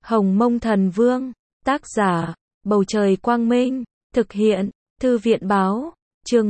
Hồng Mông Thần Vương, tác giả, Bầu Trời Quang Minh, thực hiện, Thư viện Báo, chương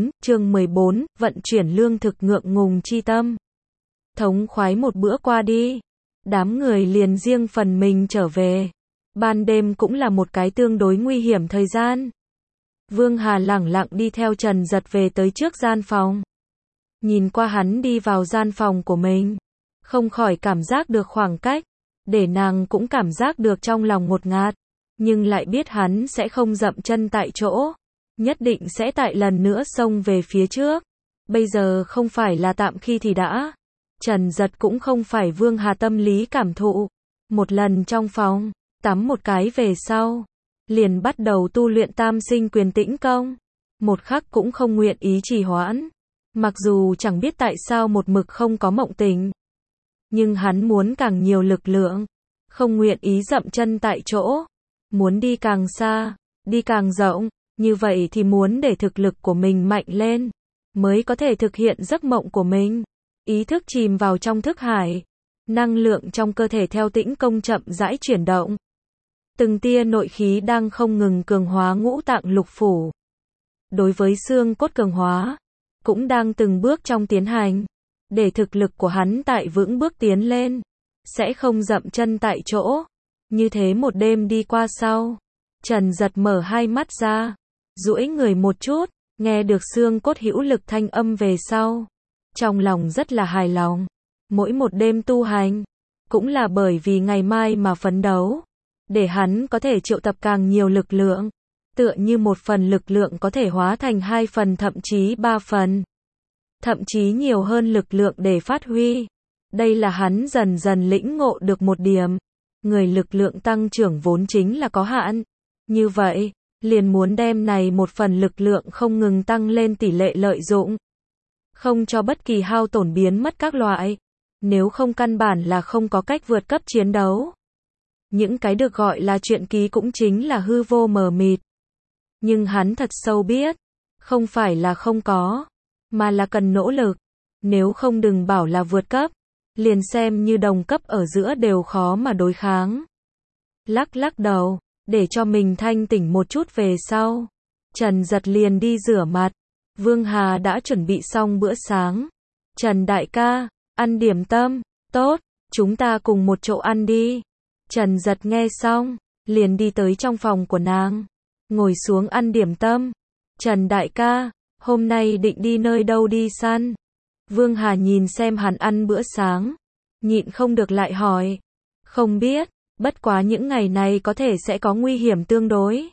14, vận chuyển lương thực ngượng ngùng chi tâm. Thống khoái một bữa qua đi, đám người liền riêng phần mình trở về. Ban đêm cũng là một cái tương đối nguy hiểm thời gian. Vương Hà lẳng lặng đi theo Trần Dật về tới trước gian phòng. Nhìn qua hắn đi vào gian phòng của mình, không khỏi cảm giác được khoảng cách, để nàng cũng cảm giác được trong lòng ngột ngạt, nhưng lại biết hắn sẽ không dậm chân tại chỗ, nhất định sẽ tại lần nữa xông về phía trước. Bây giờ không phải là tạm khi thì đã. Trần Dật cũng không phải Vương Hà tâm lý cảm thụ. Một lần trong phòng, tắm một cái về sau, liền bắt đầu tu luyện tam sinh quyền tĩnh công. Một khắc cũng không nguyện ý trì hoãn. Mặc dù chẳng biết tại sao một mực không có mộng tình, nhưng hắn muốn càng nhiều lực lượng, không nguyện ý dậm chân tại chỗ, muốn đi càng xa, đi càng rộng, như vậy thì muốn để thực lực của mình mạnh lên, mới có thể thực hiện giấc mộng của mình. Ý thức chìm vào trong thức hải, năng lượng trong cơ thể theo tĩnh công chậm rãi chuyển động. Từng tia nội khí đang không ngừng cường hóa ngũ tạng lục phủ. Đối với xương cốt cường hóa, cũng đang từng bước trong tiến hành, để thực lực của hắn tại vững bước tiến lên, sẽ không dậm chân tại chỗ. Như thế một đêm đi qua sau, Trần Dật mở hai mắt ra, duỗi người một chút, nghe được xương cốt hữu lực thanh âm về sau, trong lòng rất là hài lòng. Mỗi một đêm tu hành, cũng là bởi vì ngày mai mà phấn đấu, để hắn có thể triệu tập càng nhiều lực lượng, tựa như một phần lực lượng có thể hóa thành 2 phần thậm chí 3 phần, thậm chí nhiều hơn lực lượng để phát huy. Đây là hắn dần dần lĩnh ngộ được một điểm, người lực lượng tăng trưởng vốn chính là có hạn. Như vậy, liền muốn đem này một phần lực lượng không ngừng tăng lên tỷ lệ lợi dụng, không cho bất kỳ hao tổn biến mất các loại, nếu không căn bản là không có cách vượt cấp chiến đấu. Những cái được gọi là truyện ký cũng chính là hư vô mờ mịt. Nhưng hắn thật sâu biết, không phải là không có, mà là cần nỗ lực. Nếu không đừng bảo là vượt cấp, liền xem như đồng cấp ở giữa đều khó mà đối kháng. Lắc lắc đầu, để cho mình thanh tỉnh một chút về sau, Trần Dật liền đi rửa mặt. Vương Hà đã chuẩn bị xong bữa sáng. Trần đại ca, ăn điểm tâm, tốt, chúng ta cùng một chỗ ăn đi. Trần Dật nghe xong, liền đi tới trong phòng của nàng, ngồi xuống ăn điểm tâm. Trần đại ca, hôm nay định đi nơi đâu đi săn? Vương Hà nhìn xem hắn ăn bữa sáng, nhịn không được lại hỏi. Không biết, bất quá những ngày này có thể sẽ có nguy hiểm tương đối.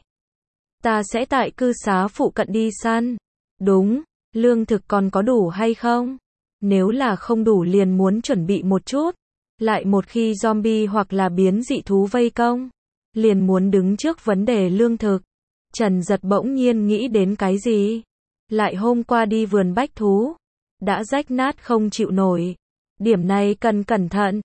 Ta sẽ tại cư xá phụ cận đi săn. Đúng, lương thực còn có đủ hay không? Nếu là không đủ liền muốn chuẩn bị một chút. Lại một khi zombie hoặc là biến dị thú vây công, liền muốn đứng trước vấn đề lương thực. Trần Dật bỗng nhiên nghĩ đến cái gì? Lại hôm qua đi vườn bách thú, đã rách nát không chịu nổi. Điểm này cần cẩn thận.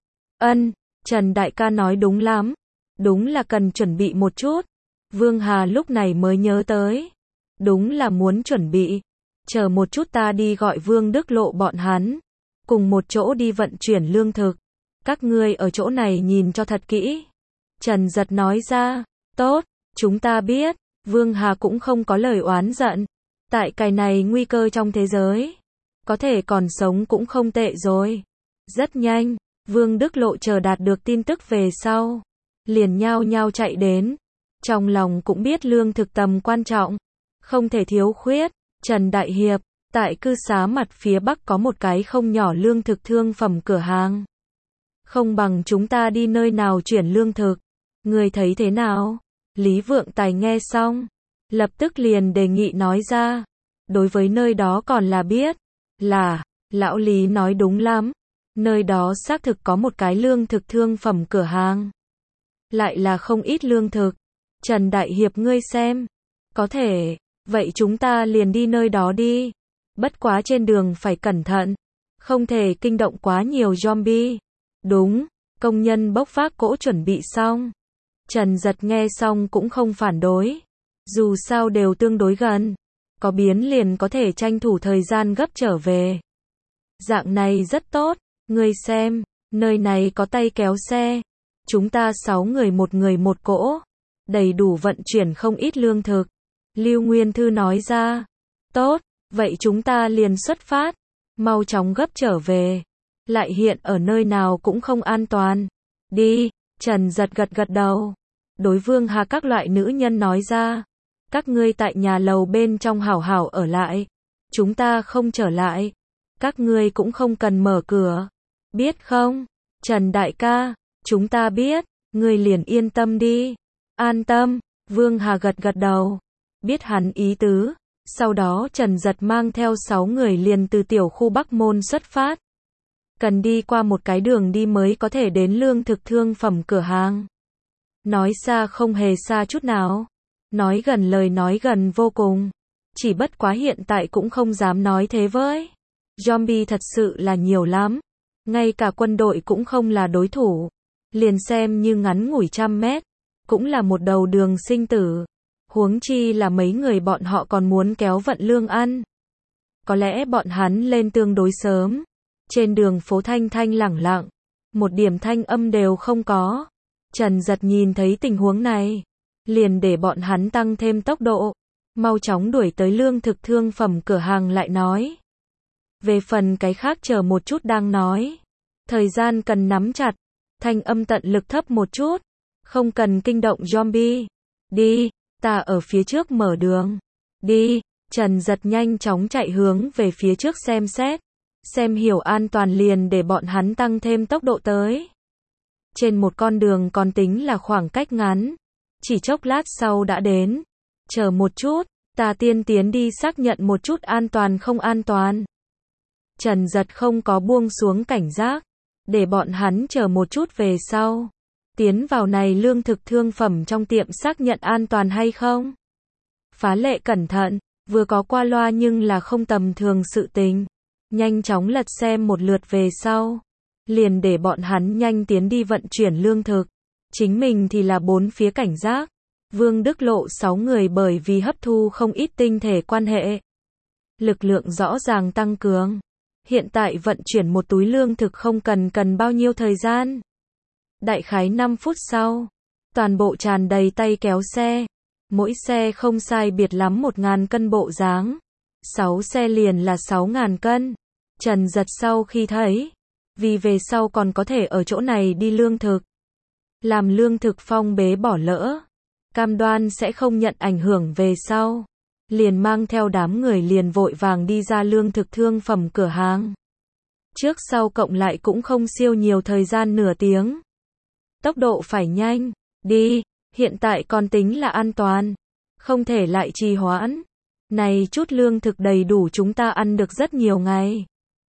Trần đại ca nói đúng lắm. Đúng là cần chuẩn bị một chút. Vương Hà lúc này mới nhớ tới. Đúng là muốn chuẩn bị. Chờ một chút ta đi gọi Vương Đức Lộ bọn hắn, cùng một chỗ đi vận chuyển lương thực. Các ngươi ở chỗ này nhìn cho thật kỹ. Trần Dật nói ra. Tốt, chúng ta biết. Vương Hà cũng không có lời oán giận. Tại cái này nguy cơ trong thế giới, có thể còn sống cũng không tệ rồi. Rất nhanh, Vương Đức Lộ chờ đạt được tin tức về sau, liền nhao nhao chạy đến. Trong lòng cũng biết lương thực tầm quan trọng, không thể thiếu khuyết. Trần đại hiệp, tại cư xá mặt phía bắc có một cái không nhỏ lương thực thương phẩm cửa hàng. Không bằng chúng ta đi nơi nào chuyển lương thực. Người thấy thế nào? Lý Vượng Tài nghe xong, lập tức liền đề nghị nói ra. Đối với nơi đó còn là biết. Là, lão Lý nói đúng lắm. Nơi đó xác thực có một cái lương thực thương phẩm cửa hàng. Lại là không ít lương thực. Trần đại hiệp ngươi xem. Có thể, vậy chúng ta liền đi nơi đó đi. Bất quá trên đường phải cẩn thận. Không thể kinh động quá nhiều zombie. Đúng, công nhân bốc vác cỗ chuẩn bị xong. Trần Dật nghe xong cũng không phản đối. Dù sao đều tương đối gần. Có biến liền có thể tranh thủ thời gian gấp trở về. Dạng này rất tốt. Ngươi xem, nơi này có tay kéo xe. Chúng ta 6 người một cỗ, đầy đủ vận chuyển không ít lương thực. Lưu Nguyên Thư nói ra. Tốt, vậy chúng ta liền xuất phát, mau chóng gấp trở về. Lại hiện ở nơi nào cũng không an toàn. Đi, Trần Giật gật gật đầu. Đối Vương Hà các loại nữ nhân nói ra. Các ngươi tại nhà lầu bên trong hảo hảo ở lại. Chúng ta không trở lại. Các ngươi cũng không cần mở cửa. Biết không? Trần đại ca, chúng ta biết, ngươi liền yên tâm đi. An tâm, Vương Hà gật gật đầu. Biết hắn ý tứ. Sau đó Trần Giật mang theo 6 người liền từ tiểu khu Bắc Môn xuất phát. Cần đi qua một cái đường đi mới có thể đến lương thực thương phẩm cửa hàng. Nói xa không hề xa chút nào. Nói gần lời nói gần vô cùng. Chỉ bất quá hiện tại cũng không dám nói thế với. Zombie thật sự là nhiều lắm. Ngay cả quân đội cũng không là đối thủ. Liền xem như ngắn ngủi 100 mét. Cũng là một đầu đường sinh tử. Huống chi là mấy người bọn họ còn muốn kéo vận lương ăn. Có lẽ bọn hắn lên tương đối sớm. Trên đường phố thanh thanh lẳng lặng. Một điểm thanh âm đều không có. Trần Giật nhìn thấy tình huống này. Liền để bọn hắn tăng thêm tốc độ. Mau chóng đuổi tới lương thực thương phẩm cửa hàng lại nói. Về phần cái khác chờ một chút đang nói. Thời gian cần nắm chặt. Thanh âm tận lực thấp một chút. Không cần kinh động zombie. Đi, ta ở phía trước mở đường. Đi, Trần Giật nhanh chóng chạy hướng về phía trước xem xét. Xem hiểu an toàn liền để bọn hắn tăng thêm tốc độ tới. Trên một con đường còn tính là khoảng cách ngắn. Chỉ chốc lát sau đã đến. Chờ một chút, ta tiên tiến đi xác nhận một chút an toàn không an toàn. Trần Giật không có buông xuống cảnh giác. Để bọn hắn chờ một chút về sau. Tiến vào này lương thực thương phẩm trong tiệm xác nhận an toàn hay không. Phá lệ cẩn thận, vừa có qua loa nhưng là không tầm thường sự tình. Nhanh chóng lật xem một lượt về sau. Liền để bọn hắn nhanh tiến đi vận chuyển lương thực. Chính mình thì là bốn phía cảnh giác. Vương Đức Lộ 6 người bởi vì hấp thu không ít tinh thể quan hệ. Lực lượng rõ ràng tăng cường. Hiện tại vận chuyển một túi lương thực không cần bao nhiêu thời gian. Đại khái 5 phút sau. Toàn bộ tràn đầy tay kéo xe. Mỗi xe không sai biệt lắm 1.000 cân bộ dáng. 6 xe liền là 6.000 cân. Trần Giật sau khi thấy. Vì về sau còn có thể ở chỗ này đi lương thực. Làm lương thực phong bế bỏ lỡ. Cam đoan sẽ không nhận ảnh hưởng về sau. Liền mang theo đám người liền vội vàng đi ra lương thực thương phẩm cửa hàng. Trước sau cộng lại cũng không siêu nhiều thời gian nửa tiếng. Tốc độ phải nhanh. Đi, hiện tại còn tính là an toàn. Không thể lại trì hoãn. Này chút lương thực đầy đủ chúng ta ăn được rất nhiều ngày.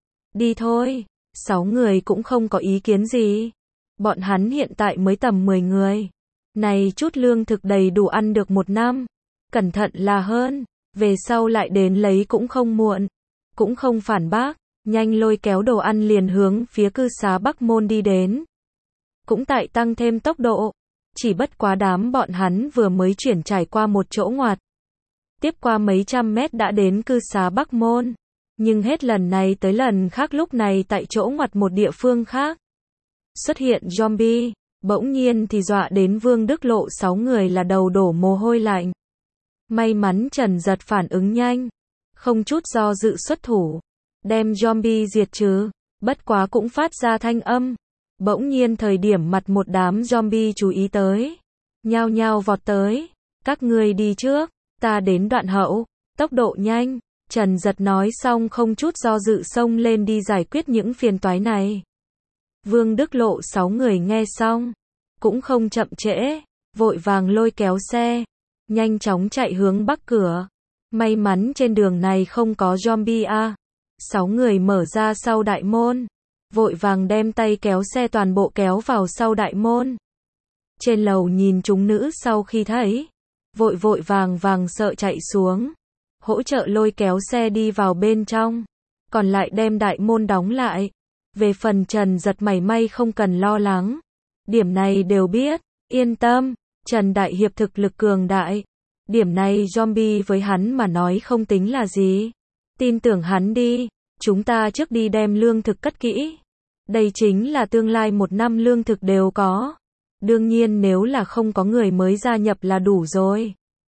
Đi thôi. 6 người cũng không có ý kiến gì. Bọn hắn hiện tại mới tầm 10 người. Này chút lương thực đầy đủ ăn được 1 năm. Cẩn thận là hơn. Về sau lại đến lấy cũng không muộn. Cũng không phản bác. Nhanh lôi kéo đồ ăn liền hướng phía cư xá Bắc Môn đi đến. Cũng tại tăng thêm tốc độ. Chỉ bất quá đám bọn hắn vừa mới chuyển trải qua một chỗ ngoặt. Tiếp qua mấy trăm mét đã đến cư xá Bắc Môn. Nhưng hết lần này tới lần khác lúc này tại chỗ ngoặt một địa phương khác. Xuất hiện zombie. Bỗng nhiên thì dọa đến Vương Đức Lộ 6 người là đầu đổ mồ hôi lạnh. May mắn Trần Giật phản ứng nhanh. Không chút do dự xuất thủ. Đem zombie diệt trừ. Bất quá cũng phát ra thanh âm. Bỗng nhiên thời điểm mặt một đám zombie chú ý tới. Nhao nhao vọt tới. Các ngươi đi trước. Ta đến đoạn hậu. Tốc độ nhanh. Trần Giật nói xong không chút do dự xông lên đi giải quyết những phiền toái này. Vương Đức Lộ 6 người nghe xong. Cũng không chậm trễ. Vội vàng lôi kéo xe. Nhanh chóng chạy hướng bắc cửa. May mắn trên đường này không có zombie a. 6 người mở ra sau đại môn. Vội vàng đem tay kéo xe toàn bộ kéo vào sau đại môn. Trên lầu nhìn chúng nữ sau khi thấy. Vội vàng sợ chạy xuống. Hỗ trợ lôi kéo xe đi vào bên trong. Còn lại đem đại môn đóng lại. Về phần Trần Giật mảy may không cần lo lắng. Điểm này đều biết. Yên tâm. Trần Đại Hiệp thực lực cường đại. Điểm này zombie với hắn mà nói không tính là gì. Tin tưởng hắn đi. Chúng ta trước đi đem lương thực cất kỹ. Đây chính là tương lai 1 năm lương thực đều có. Đương nhiên nếu là không có người mới gia nhập là đủ rồi.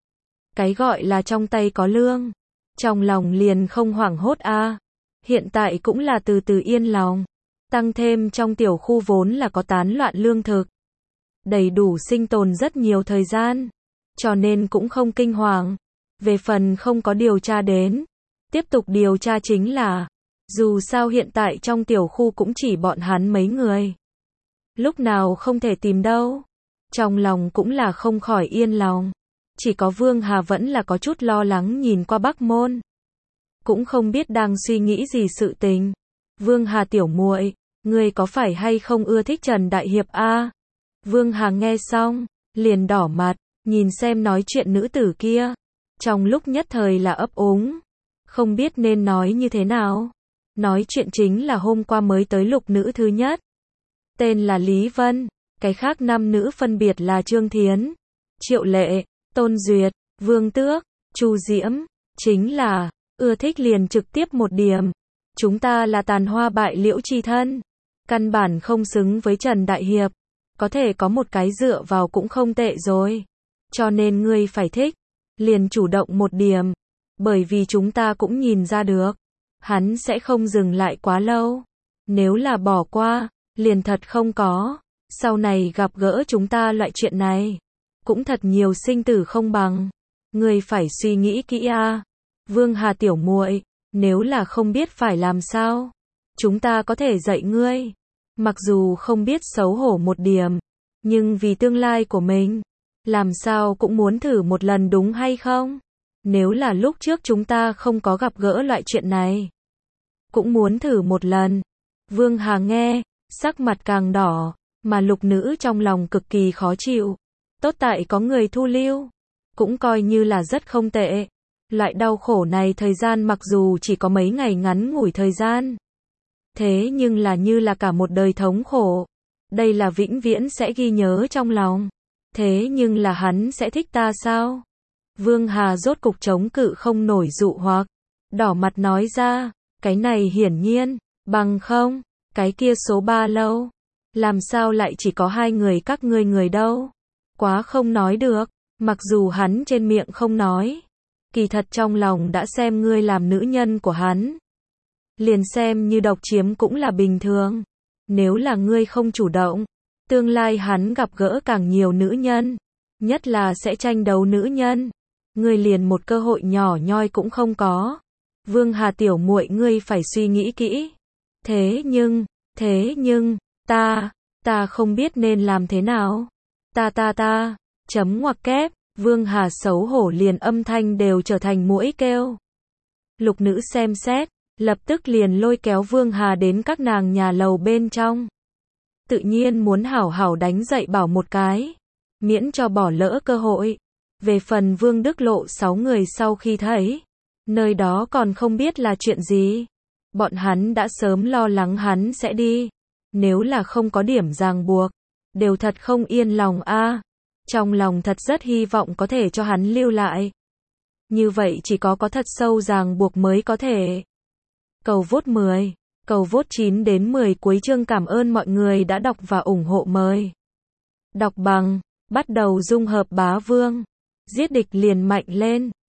Cái gọi là trong tay có lương, trong lòng liền không hoảng hốt a. Hiện tại cũng là từ từ yên lòng. Tăng thêm trong tiểu khu vốn là có tán loạn lương thực. Đầy đủ sinh tồn rất nhiều thời gian. Cho nên cũng không kinh hoàng. Về phần không có điều tra đến. Tiếp tục điều tra chính là, dù sao hiện tại trong tiểu khu cũng chỉ bọn hắn mấy người. Lúc nào không thể tìm đâu. Trong lòng cũng là không khỏi yên lòng. Chỉ có Vương Hà vẫn là có chút lo lắng nhìn qua Bắc Môn. Cũng không biết đang suy nghĩ gì sự tình. Vương Hà tiểu muội, ngươi có phải hay không ưa thích Trần Đại Hiệp a? Vương Hà nghe xong, liền đỏ mặt, nhìn xem nói chuyện nữ tử kia. Trong lúc nhất thời là ấp úng. Không biết nên nói như thế nào. Nói chuyện chính là hôm qua mới tới lục nữ thứ nhất. Tên là Lý Vân. Cái khác 5 nữ phân biệt là Trương Thiến, Triệu Lệ, Tôn Duyệt, Vương Tước, Chu Diễm. Chính là, ưa thích liền trực tiếp một điểm. Chúng ta là tàn hoa bại liễu chi thân. Căn bản không xứng với Trần Đại Hiệp. Có thể có một cái dựa vào cũng không tệ rồi. Cho nên ngươi phải thích. Liền chủ động một điểm. Bởi vì chúng ta cũng nhìn ra được. Hắn sẽ không dừng lại quá lâu. Nếu là bỏ qua, liền thật không có. Sau này gặp gỡ chúng ta loại chuyện này. Cũng thật nhiều sinh tử không bằng. Ngươi phải suy nghĩ kỹ a. Vương Hà tiểu muội, nếu là không biết phải làm sao, chúng ta có thể dạy ngươi. Mặc dù không biết xấu hổ một điểm, nhưng vì tương lai của mình, làm sao cũng muốn thử một lần đúng hay không? Nếu là lúc trước chúng ta không có gặp gỡ loại chuyện này, cũng muốn thử một lần. Vương Hà nghe, sắc mặt càng đỏ, mà lục nữ trong lòng cực kỳ khó chịu. Tốt tại có người thu lưu, cũng coi như là rất không tệ. Loại đau khổ này thời gian mặc dù chỉ có mấy ngày ngắn ngủi thời gian. Thế nhưng là như là cả một đời thống khổ. Đây là vĩnh viễn sẽ ghi nhớ trong lòng. Thế nhưng là hắn sẽ thích ta sao? Vương Hà rốt cục chống cự không nổi dụ hoặc. Đỏ mặt nói ra, cái này hiển nhiên, bằng không, cái kia số 3 lâu. Làm sao lại chỉ có 2 người các ngươi người đâu? Quá không nói được, mặc dù hắn trên miệng không nói. Kỳ thật trong lòng đã xem ngươi làm nữ nhân của hắn. Liền xem như độc chiếm cũng là bình thường. Nếu là ngươi không chủ động, tương lai hắn gặp gỡ càng nhiều nữ nhân. Nhất là sẽ tranh đấu nữ nhân. Ngươi liền một cơ hội nhỏ nhoi cũng không có. Vương Hà tiểu muội ngươi phải suy nghĩ kỹ. Thế nhưng, ta không biết nên làm thế nào. Chấm ngoặc kép. Vương Hà xấu hổ liền âm thanh đều trở thành muỗi kêu. Lục nữ xem xét, lập tức liền lôi kéo Vương Hà đến các nàng nhà lầu bên trong. Tự nhiên muốn hảo hảo đánh dạy bảo một cái, miễn cho bỏ lỡ cơ hội. Về phần Vương Đức Lộ 6 người sau khi thấy, nơi đó còn không biết là chuyện gì. Bọn hắn đã sớm lo lắng hắn sẽ đi. Nếu là không có điểm ràng buộc, đều thật không yên lòng a. Trong lòng thật rất hy vọng có thể cho hắn lưu lại. Như vậy chỉ có thật sâu ràng buộc mới có thể. Cầu vote 10, cầu vote 9 đến 10 cuối chương. Cảm ơn mọi người đã đọc và ủng hộ mời. Đọc bằng, bắt đầu dung hợp bá vương. Giết địch liền mạnh lên.